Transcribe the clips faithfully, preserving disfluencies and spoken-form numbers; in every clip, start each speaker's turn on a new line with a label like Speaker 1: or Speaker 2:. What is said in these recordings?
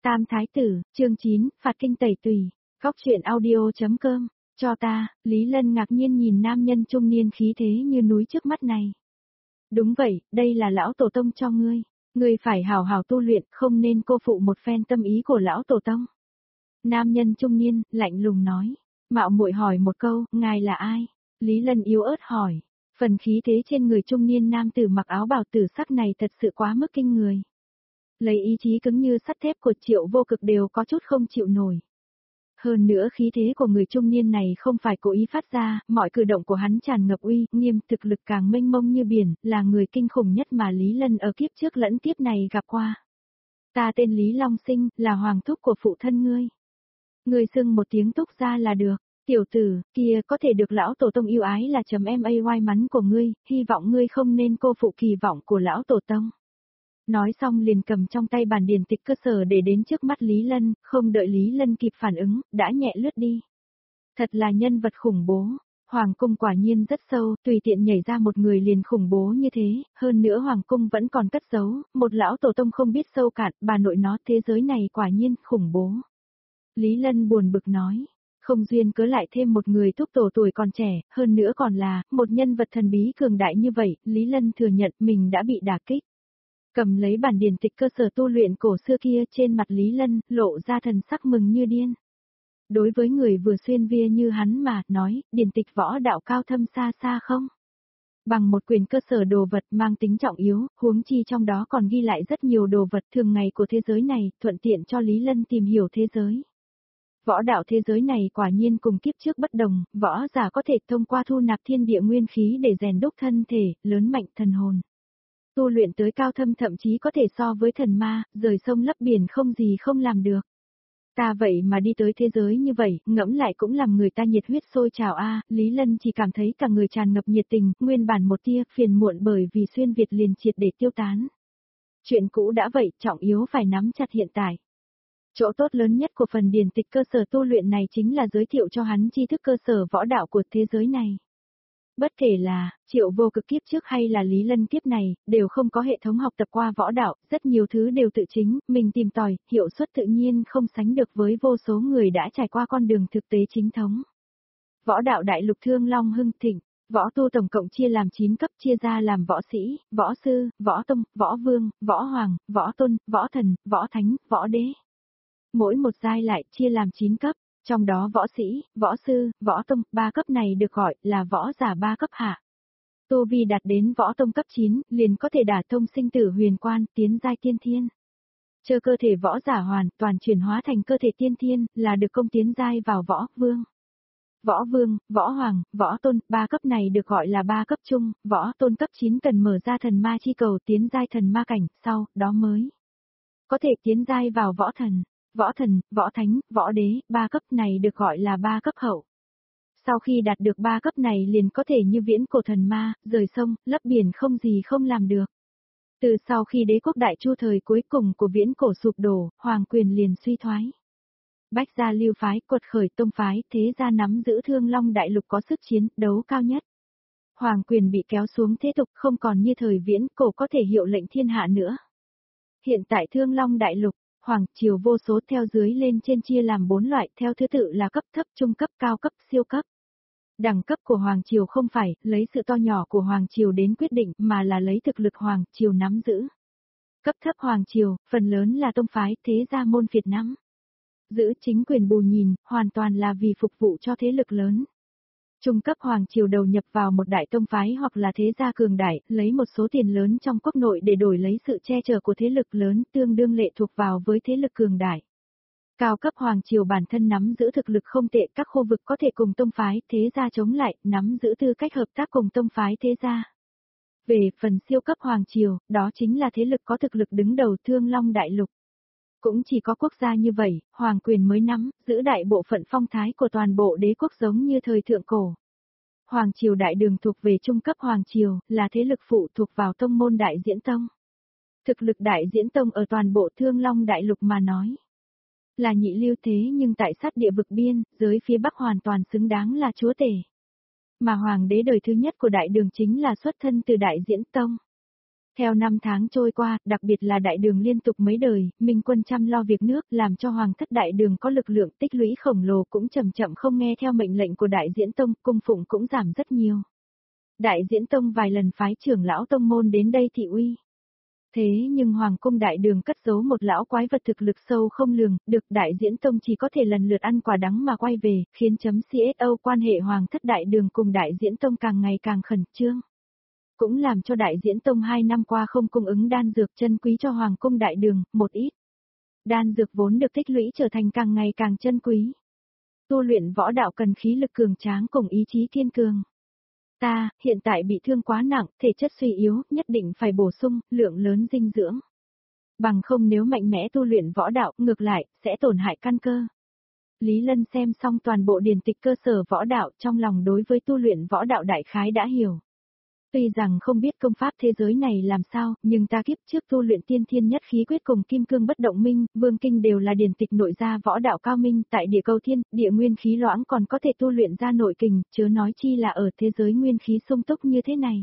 Speaker 1: Tam Thái Tử, chương chín, phạt kinh tẩy tùy, góc truyện audio.com, cho ta, Lý Lân ngạc nhiên nhìn nam nhân trung niên khí thế như núi trước mắt này. Đúng vậy, đây là lão tổ tông cho ngươi, ngươi phải hào hào tu luyện, không nên cô phụ một phen tâm ý của lão tổ tông. Nam nhân trung niên, lạnh lùng nói, mạo muội hỏi một câu, ngài là ai? Lý Lân yếu ớt hỏi, phần khí thế trên người trung niên nam tử mặc áo bào tử sắc này thật sự quá mức kinh người. Lấy ý chí cứng như sắt thép của Triệu Vô Cực đều có chút không chịu nổi. Hơn nữa khí thế của người trung niên này không phải cố ý phát ra, mọi cử động của hắn tràn ngập uy, nghiêm, thực lực càng mênh mông như biển, là người kinh khủng nhất mà Lý Lân ở kiếp trước lẫn kiếp này gặp qua. Ta tên Lý Long Sinh, là hoàng thúc của phụ thân ngươi. Ngươi xưng một tiếng thúc ra là được, tiểu tử, kia có thể được lão tổ tông yêu ái là chấm em may mắn của ngươi, hy vọng ngươi không nên cô phụ kỳ vọng của lão tổ tông. Nói xong liền cầm trong tay bản điển tịch cơ sở để đến trước mắt Lý Lân, không đợi Lý Lân kịp phản ứng, đã nhẹ lướt đi. Thật là nhân vật khủng bố, Hoàng cung quả nhiên rất sâu, tùy tiện nhảy ra một người liền khủng bố như thế, hơn nữa Hoàng cung vẫn còn cất giấu, một lão tổ tông không biết sâu cạn, bà nội nó thế giới này quả nhiên khủng bố. Lý Lân buồn bực nói, không duyên cớ lại thêm một người thúc tổ tuổi còn trẻ, hơn nữa còn là, một nhân vật thần bí cường đại như vậy, Lý Lân thừa nhận mình đã bị đả kích. Cầm lấy bản điển tịch cơ sở tu luyện cổ xưa kia trên mặt Lý Lân, lộ ra thần sắc mừng như điên. Đối với người vừa xuyên via như hắn mà, nói, điển tịch võ đạo cao thâm xa xa không? Bằng một quyền cơ sở đồ vật mang tính trọng yếu, huống chi trong đó còn ghi lại rất nhiều đồ vật thường ngày của thế giới này, thuận tiện cho Lý Lân tìm hiểu thế giới. Võ đạo thế giới này quả nhiên cùng kiếp trước bất đồng, võ giả có thể thông qua thu nạp thiên địa nguyên khí để rèn đúc thân thể, lớn mạnh thần hồn. Tu luyện tới cao thâm thậm chí có thể so với thần ma, rời sông lấp biển không gì không làm được. Ta vậy mà đi tới thế giới như vậy, ngẫm lại cũng làm người ta nhiệt huyết sôi trào a. Lý Lân chỉ cảm thấy cả người tràn ngập nhiệt tình, nguyên bản một tia phiền muộn bởi vì xuyên Việt liền triệt để tiêu tán. Chuyện cũ đã vậy, trọng yếu phải nắm chặt hiện tại. Chỗ tốt lớn nhất của phần điển tịch cơ sở tu luyện này chính là giới thiệu cho hắn tri thức cơ sở võ đạo của thế giới này. Bất kể là, Triệu Vô Cực kiếp trước hay là Lý Lân kiếp này, đều không có hệ thống học tập qua võ đạo, rất nhiều thứ đều tự chính, mình tìm tòi, hiệu suất tự nhiên không sánh được với vô số người đã trải qua con đường thực tế chính thống. Võ đạo đại lục Thương Long hưng thịnh, võ tu tổng cộng chia làm chín cấp, chia ra làm võ sĩ, võ sư, võ tông, võ vương, võ hoàng, võ tôn, võ thần, võ thánh, võ đế. Mỗi một giai lại chia làm chín cấp. Trong đó võ sĩ, võ sư, võ tông, ba cấp này được gọi là võ giả ba cấp hạ. Tu vi đạt đến võ tông cấp chín, liền có thể đả thông sinh tử huyền quan, tiến giai tiên thiên. Chờ cơ thể võ giả hoàn toàn chuyển hóa thành cơ thể tiên thiên, là được công tiến giai vào võ vương. Võ vương, võ hoàng, võ tôn, ba cấp này được gọi là ba cấp trung, võ tôn cấp chín cần mở ra thần ma chi cầu tiến giai thần ma cảnh, sau đó mới có thể tiến giai vào võ thần. Võ thần, võ thánh, võ đế, ba cấp này được gọi là ba cấp hậu. Sau khi đạt được ba cấp này liền có thể như viễn cổ thần ma, rời sông, lấp biển không gì không làm được. Từ sau khi đế quốc đại chu thời cuối cùng của viễn cổ sụp đổ, hoàng quyền liền suy thoái. Bách gia lưu phái, quật khởi tông phái, thế gia nắm giữ Thương Long đại lục có sức chiến đấu cao nhất. Hoàng quyền bị kéo xuống thế tục không còn như thời viễn cổ có thể hiệu lệnh thiên hạ nữa. Hiện tại Thương Long đại lục, Hoàng triều vô số theo dưới lên trên chia làm bốn loại theo thứ tự là cấp thấp, trung cấp, cao cấp, siêu cấp. Đẳng cấp của Hoàng triều không phải lấy sự to nhỏ của Hoàng triều đến quyết định mà là lấy thực lực Hoàng triều nắm giữ. Cấp thấp Hoàng triều, phần lớn là tông phái thế gia môn phiệt nắm giữ chính quyền bù nhìn, hoàn toàn là vì phục vụ cho thế lực lớn. Trung cấp Hoàng triều đầu nhập vào một đại tông phái hoặc là thế gia cường đại, lấy một số tiền lớn trong quốc nội để đổi lấy sự che chở của thế lực lớn tương đương lệ thuộc vào với thế lực cường đại. Cao cấp Hoàng triều bản thân nắm giữ thực lực không tệ, các khu vực có thể cùng tông phái thế gia chống lại, nắm giữ tư cách hợp tác cùng tông phái thế gia. Về phần siêu cấp Hoàng triều, đó chính là thế lực có thực lực đứng đầu Thương Long đại lục. Cũng chỉ có quốc gia như vậy, hoàng quyền mới nắm, giữ đại bộ phận phong thái của toàn bộ đế quốc giống như thời thượng cổ. Hoàng triều đại đường thuộc về trung cấp hoàng triều, là thế lực phụ thuộc vào tông môn đại diễn tông. Thực lực đại diễn tông ở toàn bộ Thương Long đại lục mà nói là nhị lưu thế nhưng tại sát địa vực biên, giới phía bắc hoàn toàn xứng đáng là chúa tể. Mà hoàng đế đời thứ nhất của đại đường chính là xuất thân từ đại diễn tông. Theo năm tháng trôi qua, đặc biệt là đại đường liên tục mấy đời, minh quân chăm lo việc nước, làm cho hoàng thất đại đường có lực lượng tích lũy khổng lồ cũng chậm chậm không nghe theo mệnh lệnh của đại diễn tông, cung phụng cũng giảm rất nhiều. Đại diễn tông vài lần phái trưởng lão tông môn đến đây thị uy. Thế nhưng hoàng cung đại đường cất giấu một lão quái vật thực lực sâu không lường, được đại diễn tông chỉ có thể lần lượt ăn quả đắng mà quay về, khiến chấm xê ét o quan hệ hoàng thất đại đường cùng đại diễn tông càng ngày càng khẩn trương. Cũng làm cho đại diễn tông hai năm qua không cung ứng đan dược chân quý cho hoàng cung đại đường, một ít. Đan dược vốn được tích lũy trở thành càng ngày càng chân quý. Tu luyện võ đạo cần khí lực cường tráng cùng ý chí kiên cường. Ta, hiện tại bị thương quá nặng, thể chất suy yếu, nhất định phải bổ sung, lượng lớn dinh dưỡng. Bằng không nếu mạnh mẽ tu luyện võ đạo, ngược lại, sẽ tổn hại căn cơ. Lý Lân xem xong toàn bộ điển tịch cơ sở võ đạo, trong lòng đối với tu luyện võ đạo đại khái đã hiểu. Tuy rằng không biết công pháp thế giới này làm sao, nhưng ta kiếp trước tu luyện tiên thiên nhất khí quyết cùng kim cương bất động minh, vương kinh đều là điển tịch nội gia võ đạo cao minh, tại địa cầu thiên, địa nguyên khí loãng còn có thể tu luyện ra nội kình, chớ nói chi là ở thế giới nguyên khí sung túc như thế này.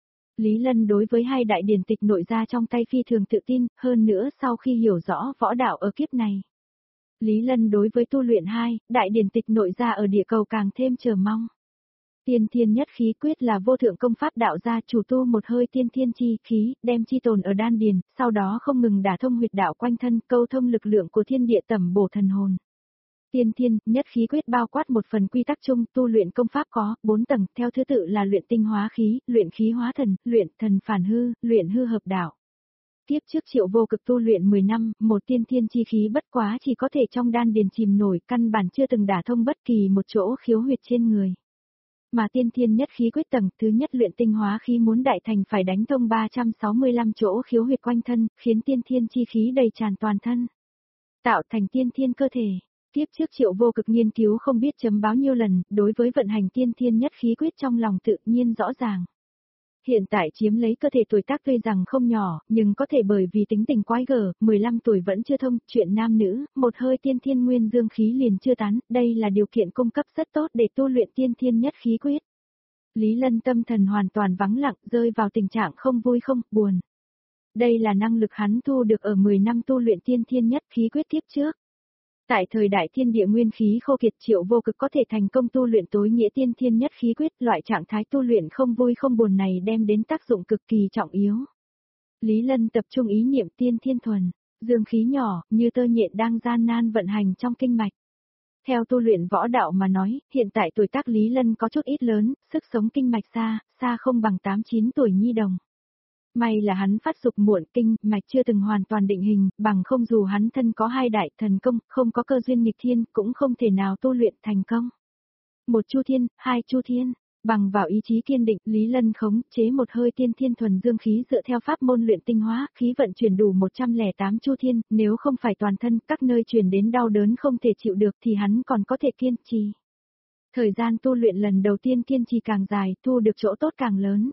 Speaker 1: Lý Lân đối với hai đại điển tịch nội gia trong tay phi thường tự tin, hơn nữa sau khi hiểu rõ võ đạo ở kiếp này. Lý Lân đối với tu luyện hai, đại điển tịch nội gia ở địa cầu càng thêm chờ mong. Tiên thiên nhất khí quyết là vô thượng công pháp đạo gia chủ tu một hơi tiên thiên chi khí, đem chi tồn ở đan điền, sau đó không ngừng đả thông huyệt đạo quanh thân, câu thông lực lượng của thiên địa tẩm bổ thần hồn. Tiên thiên, nhất khí quyết bao quát một phần quy tắc chung, tu luyện công pháp có bốn tầng, theo thứ tự là luyện tinh hóa khí, luyện khí hóa thần, luyện thần phản hư, luyện hư hợp đạo. Tiếp trước Triệu Vô Cực tu luyện mười năm, một tiên thiên chi khí bất quá chỉ có thể trong đan điền chìm nổi, căn bản chưa từng đả thông bất kỳ một chỗ khiếu huyệt trên người. Mà tiên thiên nhất khí quyết tầng thứ nhất luyện tinh hóa khí muốn đại thành phải đánh thông ba trăm sáu mươi lăm chỗ khiếu huyệt quanh thân, khiến tiên thiên chi khí đầy tràn toàn thân. Tạo thành tiên thiên cơ thể. Tiếp trước Triệu Vô Cực nghiên cứu không biết chấm bao nhiêu lần, đối với vận hành tiên thiên nhất khí quyết trong lòng tự nhiên rõ ràng. Hiện tại chiếm lấy cơ thể tuổi tác tuy rằng không nhỏ, nhưng có thể bởi vì tính tình quái gở, mười lăm tuổi vẫn chưa thông, chuyện nam nữ, một hơi tiên thiên nguyên dương khí liền chưa tán, đây là điều kiện cung cấp rất tốt để tu luyện tiên thiên nhất khí quyết. Lý Lân tâm thần hoàn toàn vắng lặng, rơi vào tình trạng không vui không buồn. Đây là năng lực hắn thu được ở mười năm tu luyện tiên thiên nhất khí quyết tiếp trước. Tại thời đại thiên địa nguyên khí khô kiệt Triệu Vô Cực có thể thành công tu luyện tối nghĩa tiên thiên nhất khí quyết, loại trạng thái tu luyện không vui không buồn này đem đến tác dụng cực kỳ trọng yếu. Lý Lân tập trung ý niệm tiên thiên thuần, dương khí nhỏ, như tơ nhện đang gian nan vận hành trong kinh mạch. Theo tu luyện võ đạo mà nói, hiện tại tuổi tác Lý Lân có chút ít lớn, sức sống kinh mạch xa, xa không bằng tám chín tuổi nhi đồng. May là hắn phát dục muộn, kinh mạch chưa từng hoàn toàn định hình, bằng không dù hắn thân có hai đại thần công, không có cơ duyên nghịch thiên, cũng không thể nào tu luyện thành công. Một chu thiên, hai chu thiên, bằng vào ý chí kiên định, Lý Lân khống chế một hơi tiên thiên thuần dương khí dựa theo pháp môn luyện tinh hóa, khí vận chuyển đủ một trăm lẻ tám chu thiên, nếu không phải toàn thân, các nơi truyền đến đau đớn không thể chịu được thì hắn còn có thể kiên trì. Thời gian tu luyện lần đầu tiên kiên trì càng dài, thu được chỗ tốt càng lớn.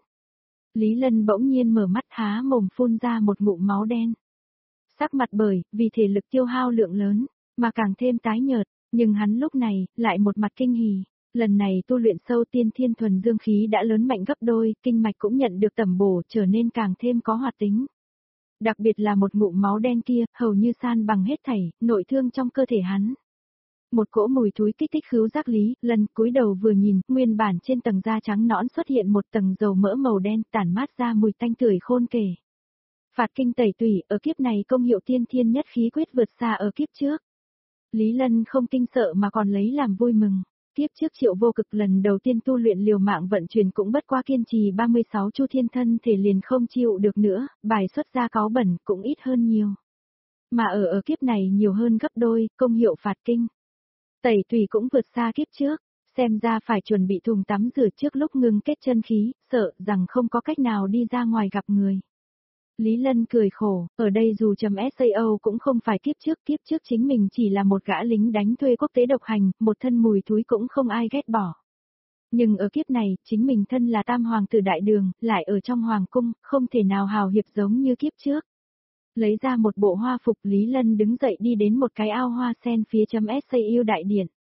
Speaker 1: Lý Lân bỗng nhiên mở mắt há mồm phun ra một ngụm máu đen. Sắc mặt bởi, vì thể lực tiêu hao lượng lớn, mà càng thêm tái nhợt, nhưng hắn lúc này, lại một mặt kinh hỉ. Lần này tu luyện sâu tiên thiên thuần dương khí đã lớn mạnh gấp đôi, kinh mạch cũng nhận được tẩm bổ trở nên càng thêm có hoạt tính. Đặc biệt là một ngụm máu đen kia, hầu như san bằng hết thảy, nội thương trong cơ thể hắn. Một cỗ mùi thúi kích thích khứu giác Lý Lân cúi đầu vừa nhìn, nguyên bản trên tầng da trắng nõn xuất hiện một tầng dầu mỡ màu đen tản mát ra mùi tanh tưởi khôn kể. Phạt kinh tẩy tủy, ở kiếp này công hiệu tiên thiên nhất khí quyết vượt xa ở kiếp trước. Lý Lân không kinh sợ mà còn lấy làm vui mừng. Kiếp trước Triệu Vô Cực lần đầu tiên tu luyện liều mạng vận chuyển cũng bất qua kiên trì ba mươi sáu chu thiên thân thể liền không chịu được nữa, bài xuất ra cáu bẩn cũng ít hơn nhiều. Mà ở ở kiếp này nhiều hơn gấp đôi, công hiệu phạt kinh. Tẩy tùy cũng vượt xa kiếp trước, xem ra phải chuẩn bị thùng tắm rửa trước lúc ngưng kết chân khí, sợ rằng không có cách nào đi ra ngoài gặp người. Lý Lân cười khổ, ở đây dù chấm sao cũng không phải kiếp trước, kiếp trước chính mình chỉ là một gã lính đánh thuê quốc tế độc hành, một thân mùi thúi cũng không ai ghét bỏ. Nhưng ở kiếp này, chính mình thân là tam hoàng tử đại đường, lại ở trong hoàng cung, không thể nào hào hiệp giống như kiếp trước. Lấy ra một bộ hoa phục Lý Lân đứng dậy đi đến một cái ao hoa sen phía chấm sao đại điện.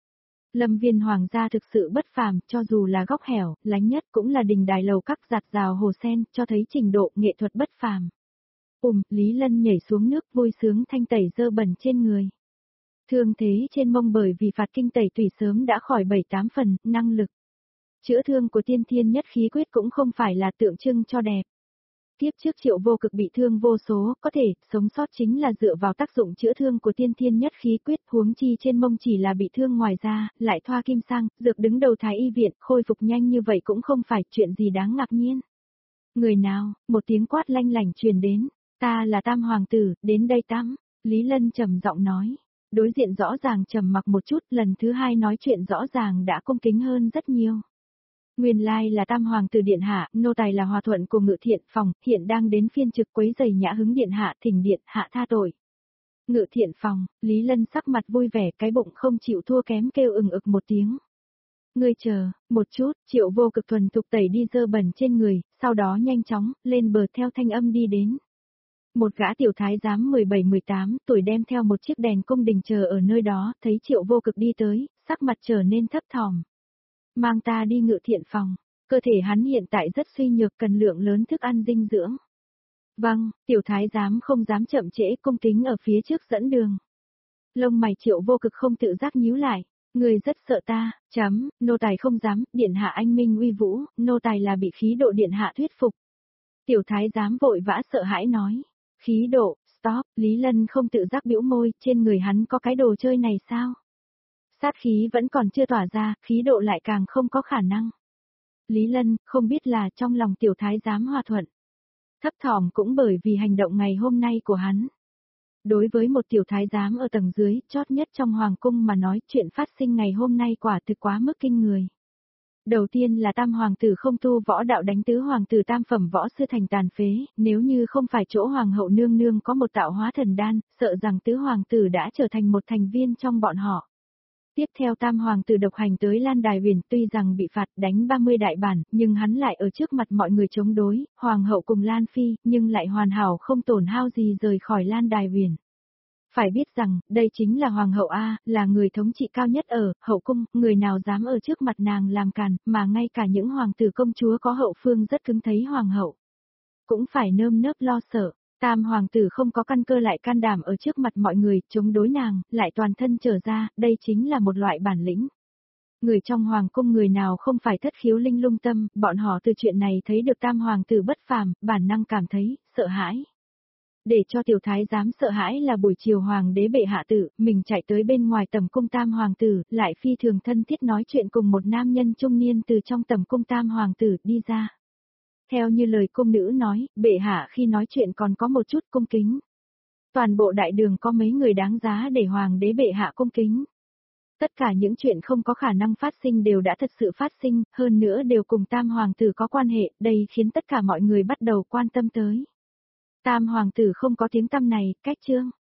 Speaker 1: Lâm viên hoàng gia thực sự bất phàm, cho dù là góc hẻo, lánh nhất cũng là đình đài lầu các giạt rào hồ sen, cho thấy trình độ nghệ thuật bất phàm. Ùm, Lý Lân nhảy xuống nước vui sướng thanh tẩy dơ bẩn trên người. Thương thế trên mông bởi vì phạt kinh tẩy tùy sớm đã khỏi bảy tám phần, năng lực. Chữa thương của tiên thiên nhất khí quyết cũng không phải là tượng trưng cho đẹp. Tiếp trước Triệu Vô Cực bị thương vô số, có thể, sống sót chính là dựa vào tác dụng chữa thương của tiên thiên nhất khí quyết, huống chi trên mông chỉ là bị thương ngoài ra, lại thoa kim sang, dược đứng đầu thái y viện, khôi phục nhanh như vậy cũng không phải chuyện gì đáng ngạc nhiên. Người nào, một tiếng quát lanh lảnh truyền đến, ta là Tam Hoàng tử, đến đây tắm, Lý Lân trầm giọng nói. Đối diện rõ ràng trầm mặc một chút, lần thứ hai nói chuyện rõ ràng đã cung kính hơn rất nhiều. Nguyên lai là Tam Hoàng tử điện hạ, nô tài là hòa thuận của Ngự Thiện phòng, hiện đang đến phiên trực quấy giày nhã hứng điện hạ, thỉnh điện hạ tha tội. Ngự Thiện phòng, Lý Lân sắc mặt vui vẻ, cái bụng không chịu thua kém kêu ừng ực một tiếng. Ngươi chờ, một chút, Triệu Vô Cực thuần thục tẩy đi dơ bẩn trên người, sau đó nhanh chóng, lên bờ theo thanh âm đi đến. Một gã tiểu thái giám mười bảy mười tám tuổi đem theo một chiếc đèn cung đình chờ ở nơi đó, thấy Triệu Vô Cực đi tới, sắc mặt trở nên thấp thỏm. Mang ta đi Ngự Thiện phòng, cơ thể hắn hiện tại rất suy nhược cần lượng lớn thức ăn dinh dưỡng. Vâng, tiểu thái giám không dám chậm trễ cung kính ở phía trước dẫn đường. Lông mày Triệu Vô Cực không tự giác nhíu lại, người rất sợ ta, chấm, nô tài không dám, điện hạ anh minh uy vũ, nô tài là bị khí độ điện hạ thuyết phục. Tiểu thái giám vội vã sợ hãi nói. Khí độ, stop, Lý Lân không tự giác bĩu môi, trên người hắn có cái đồ chơi này sao? Sát khí vẫn còn chưa tỏa ra, khí độ lại càng không có khả năng. Lý Lân, không biết là trong lòng tiểu thái giám hòa thuận. Thấp thỏm cũng bởi vì hành động ngày hôm nay của hắn. Đối với một tiểu thái giám ở tầng dưới, chót nhất trong hoàng cung mà nói chuyện phát sinh ngày hôm nay quả thực quá mức kinh người. Đầu tiên là Tam Hoàng tử không tu võ đạo đánh tứ Hoàng tử tam phẩm võ sư thành tàn phế, nếu như không phải chỗ Hoàng hậu nương nương có một tạo hóa thần đan, sợ rằng tứ Hoàng tử đã trở thành một thành viên trong bọn họ. Tiếp theo Tam Hoàng tử độc hành tới Lan Đài Huyền, tuy rằng bị phạt đánh ba mươi đại bản, nhưng hắn lại ở trước mặt mọi người chống đối, Hoàng hậu cùng Lan Phi, nhưng lại hoàn hảo không tổn hao gì rời khỏi Lan Đài Huyền. Phải biết rằng, đây chính là Hoàng hậu A, là người thống trị cao nhất ở hậu cung, người nào dám ở trước mặt nàng làm càn, mà ngay cả những hoàng tử công chúa có hậu phương rất cứng thấy Hoàng hậu. Cũng phải nơm nớp lo sợ, Tam Hoàng tử không có căn cơ lại can đảm ở trước mặt mọi người, chống đối nàng, lại toàn thân trở ra, đây chính là một loại bản lĩnh. Người trong Hoàng cung người nào không phải thất khiếu linh lung tâm, bọn họ từ chuyện này thấy được Tam Hoàng tử bất phàm, bản năng cảm thấy, sợ hãi. Để cho tiểu thái giám sợ hãi là buổi chiều hoàng đế bệ hạ tử, mình chạy tới bên ngoài tầm cung Tam Hoàng tử, lại phi thường thân thiết nói chuyện cùng một nam nhân trung niên từ trong tầm cung Tam Hoàng tử đi ra. Theo như lời cung nữ nói, bệ hạ khi nói chuyện còn có một chút cung kính. Toàn bộ đại đường có mấy người đáng giá để hoàng đế bệ hạ cung kính. Tất cả những chuyện không có khả năng phát sinh đều đã thật sự phát sinh, hơn nữa đều cùng Tam Hoàng tử có quan hệ, đây khiến tất cả mọi người bắt đầu quan tâm tới. Tam Hoàng tử không có tiếng tăm này, cách chương.